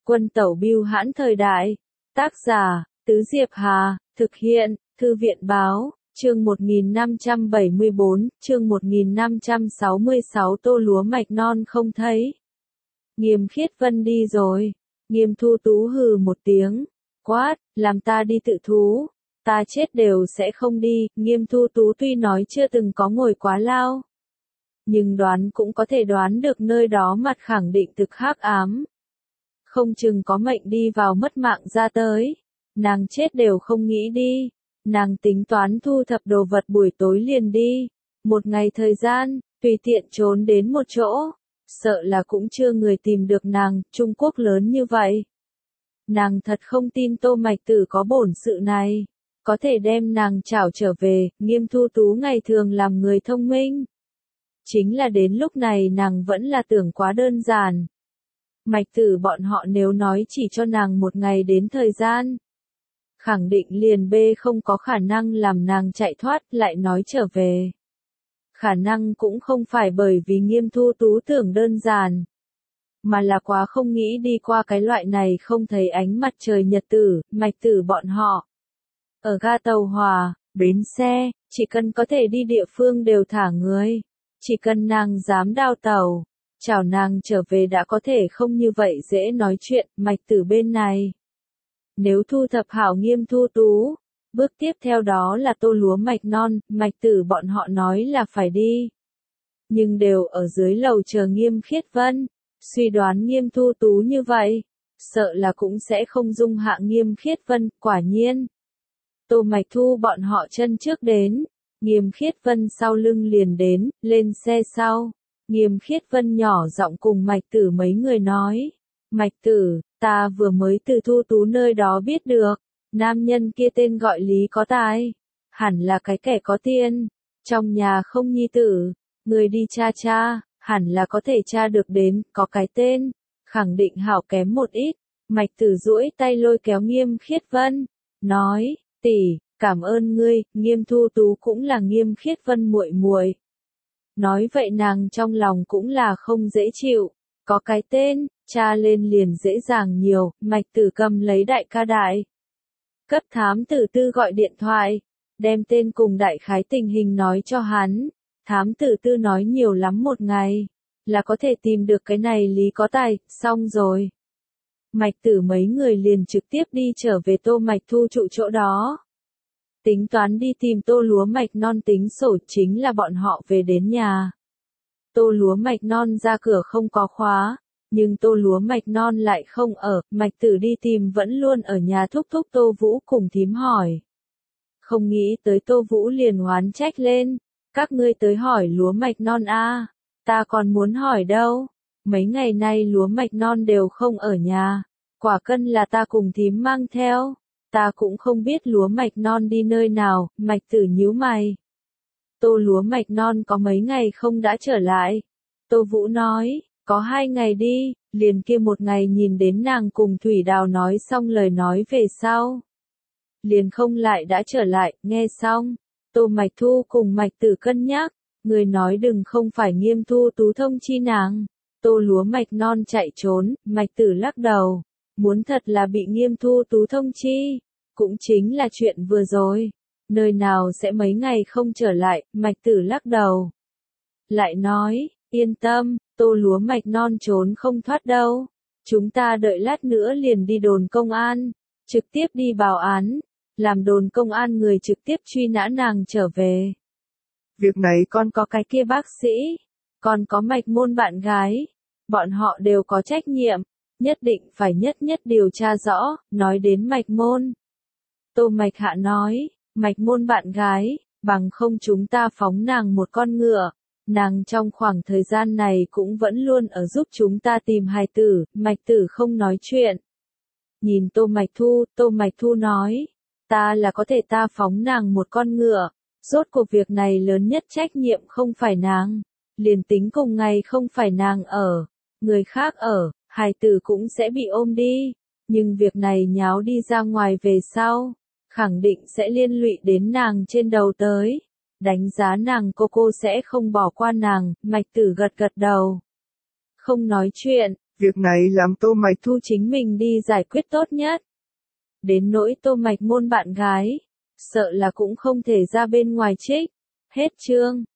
Quân tẩu bưu hãn thời đại. Tác giả, Tứ Diệp Hà, thực hiện, Thư viện báo, chương 1574, chương 1566 tô lúa mạch non không thấy. Nghiêm Khiết Vân đi rồi. Nghiêm Thu Tú hừ một tiếng. Quát, làm ta đi tự thú. Ta chết đều sẽ không đi. Nghiêm Thu Tú tuy nói chưa từng có ngồi quá lao, nhưng đoán cũng có thể đoán được nơi đó mặt khẳng định thực hắc ám. Không chừng có mệnh đi vào mất mạng ra tới. Nàng chết đều không nghĩ đi. Nàng tính toán thu thập đồ vật buổi tối liền đi. Một ngày thời gian, tùy tiện trốn đến một chỗ. Sợ là cũng chưa người tìm được nàng, Trung Quốc lớn như vậy. Nàng thật không tin Tô Mạch Tử có bổn sự này. Có thể đem nàng trảo trở về. Nghiêm Thu Tú ngày thường làm người thông minh. Chính là đến lúc này nàng vẫn là tưởng quá đơn giản. Mạch Tử bọn họ nếu nói chỉ cho nàng một ngày đến thời gian, khẳng định liền không có khả năng làm nàng chạy thoát, lại nói trở về. Khả năng cũng không phải bởi vì Nghiêm Thu Tú tưởng đơn giản, mà là quá không nghĩ đi qua cái loại này không thấy ánh mặt trời nhật tử. Mạch Tử bọn họ ở ga tàu hỏa, bến xe, chỉ cần có thể đi địa phương đều thả người. Chỉ cần nàng dám đao tàu, chào nàng trở về đã có thể không như vậy dễ nói chuyện. Mạch Tử bên này, nếu thu thập hảo Nghiêm Thu Tú, bước tiếp theo đó là tô lúa mạch non. Mạch Tử bọn họ nói là phải đi, nhưng đều ở dưới lầu chờ Nghiêm Khiết Vân. Suy đoán Nghiêm Thu Tú như vậy, sợ là cũng sẽ không dung hạ Nghiêm Khiết Vân. Quả nhiên, Tô Mạch Thu bọn họ chân trước đến, Nghiêm Khiết Vân sau lưng liền đến. Lên xe sau, Nghiêm Khiết Vân nhỏ giọng cùng Mạch Tử mấy người nói. Mạch Tử, ta vừa mới từ Thu Tú nơi đó biết được, nam nhân kia tên gọi Lý có tài, hẳn là cái kẻ có tiền, trong nhà không nhi tử, người đi tra tra, hẳn là có thể tra được đến. Có cái tên, khẳng định hảo kém một ít. Mạch Tử duỗi tay lôi kéo Nghiêm Khiết Vân, nói, tỷ, cảm ơn ngươi. Nghiêm Thu Tú cũng là Nghiêm Khiết Vân muội muội. Nói vậy nàng trong lòng cũng là không dễ chịu. Có cái tên, tra lên liền dễ dàng nhiều. Mạch Tử cầm lấy đại ca đại cấp thám tử Tư gọi điện thoại, đem tên cùng đại khái tình hình nói cho hắn. Thám tử Tư nói nhiều lắm một ngày là có thể tìm được cái này Lý có tài. Xong rồi, Mạch Tử mấy người liền trực tiếp đi trở về Tô Mạch Thu trụ chỗ đó. Tính toán đi tìm tô lúa mạch non tính sổ. Chính là bọn họ về đến nhà, tô lúa mạch non ra cửa không có khóa, nhưng tô lúa mạch non lại không ở. Mạch Tử đi tìm vẫn luôn ở nhà thúc thúc Tô Vũ cùng thím hỏi. Không nghĩ tới Tô Vũ liền oán trách lên. Các ngươi tới hỏi lúa mạch non a? Ta còn muốn hỏi đâu. Mấy ngày nay lúa mạch non đều không ở nhà. Quả cân là ta cùng thím mang theo. Ta cũng không biết lúa mạch non đi nơi nào. Mạch Tử nhíu mày. Tô lúa mạch non có mấy ngày không đã trở lại. Tô Vũ nói, có 2 ngày đi, liền kia một ngày nhìn đến nàng cùng Thủy Đào nói xong lời nói về sau, liền không lại đã trở lại. Nghe xong, Tô Mạch Thu cùng Mạch Tử cân nhắc, người nói đừng không phải Nghiêm Thu Tú thông chi nàng, tô lúa mạch non chạy trốn. Mạch Tử lắc đầu, muốn thật là bị Nghiêm Thu Tú thông chi, cũng chính là chuyện vừa rồi, nơi nào sẽ mấy ngày không trở lại. Mạch Tử lắc đầu, lại nói, yên tâm, tô lúa mạch non trốn không thoát đâu. Chúng ta đợi lát nữa liền đi đồn công an, trực tiếp đi báo án, làm đồn công an người trực tiếp truy nã nàng trở về. Việc này còn có cái kia bác sĩ, còn có Mạch Môn bạn gái, bọn họ đều có trách nhiệm, nhất định phải nhất điều tra rõ. Nói đến Mạch Môn, Tô Mạch Hạ nói, Mạch Môn bạn gái, bằng không chúng ta phóng nàng một con ngựa. Nàng trong khoảng thời gian này cũng vẫn luôn ở giúp chúng ta tìm hài tử. Mạch Tử không nói chuyện, nhìn Tô Mạch Thu nói, ta là có thể ta phóng nàng một con ngựa. Rốt cuộc việc này lớn nhất trách nhiệm không phải nàng, liền tính cùng ngày không phải nàng ở, người khác ở, hài tử cũng sẽ bị ôm đi. Nhưng việc này nháo đi ra ngoài về sau, khẳng định sẽ liên lụy đến nàng trên đầu tới. Đánh giá nàng cô sẽ không bỏ qua nàng. Mạch Tử gật đầu, không nói chuyện. Việc này làm Tô Mạch Thu chính mình đi giải quyết tốt nhất. Đến nỗi Tô Mạch môn bạn gái, sợ là cũng không thể ra bên ngoài trích. Hết chương.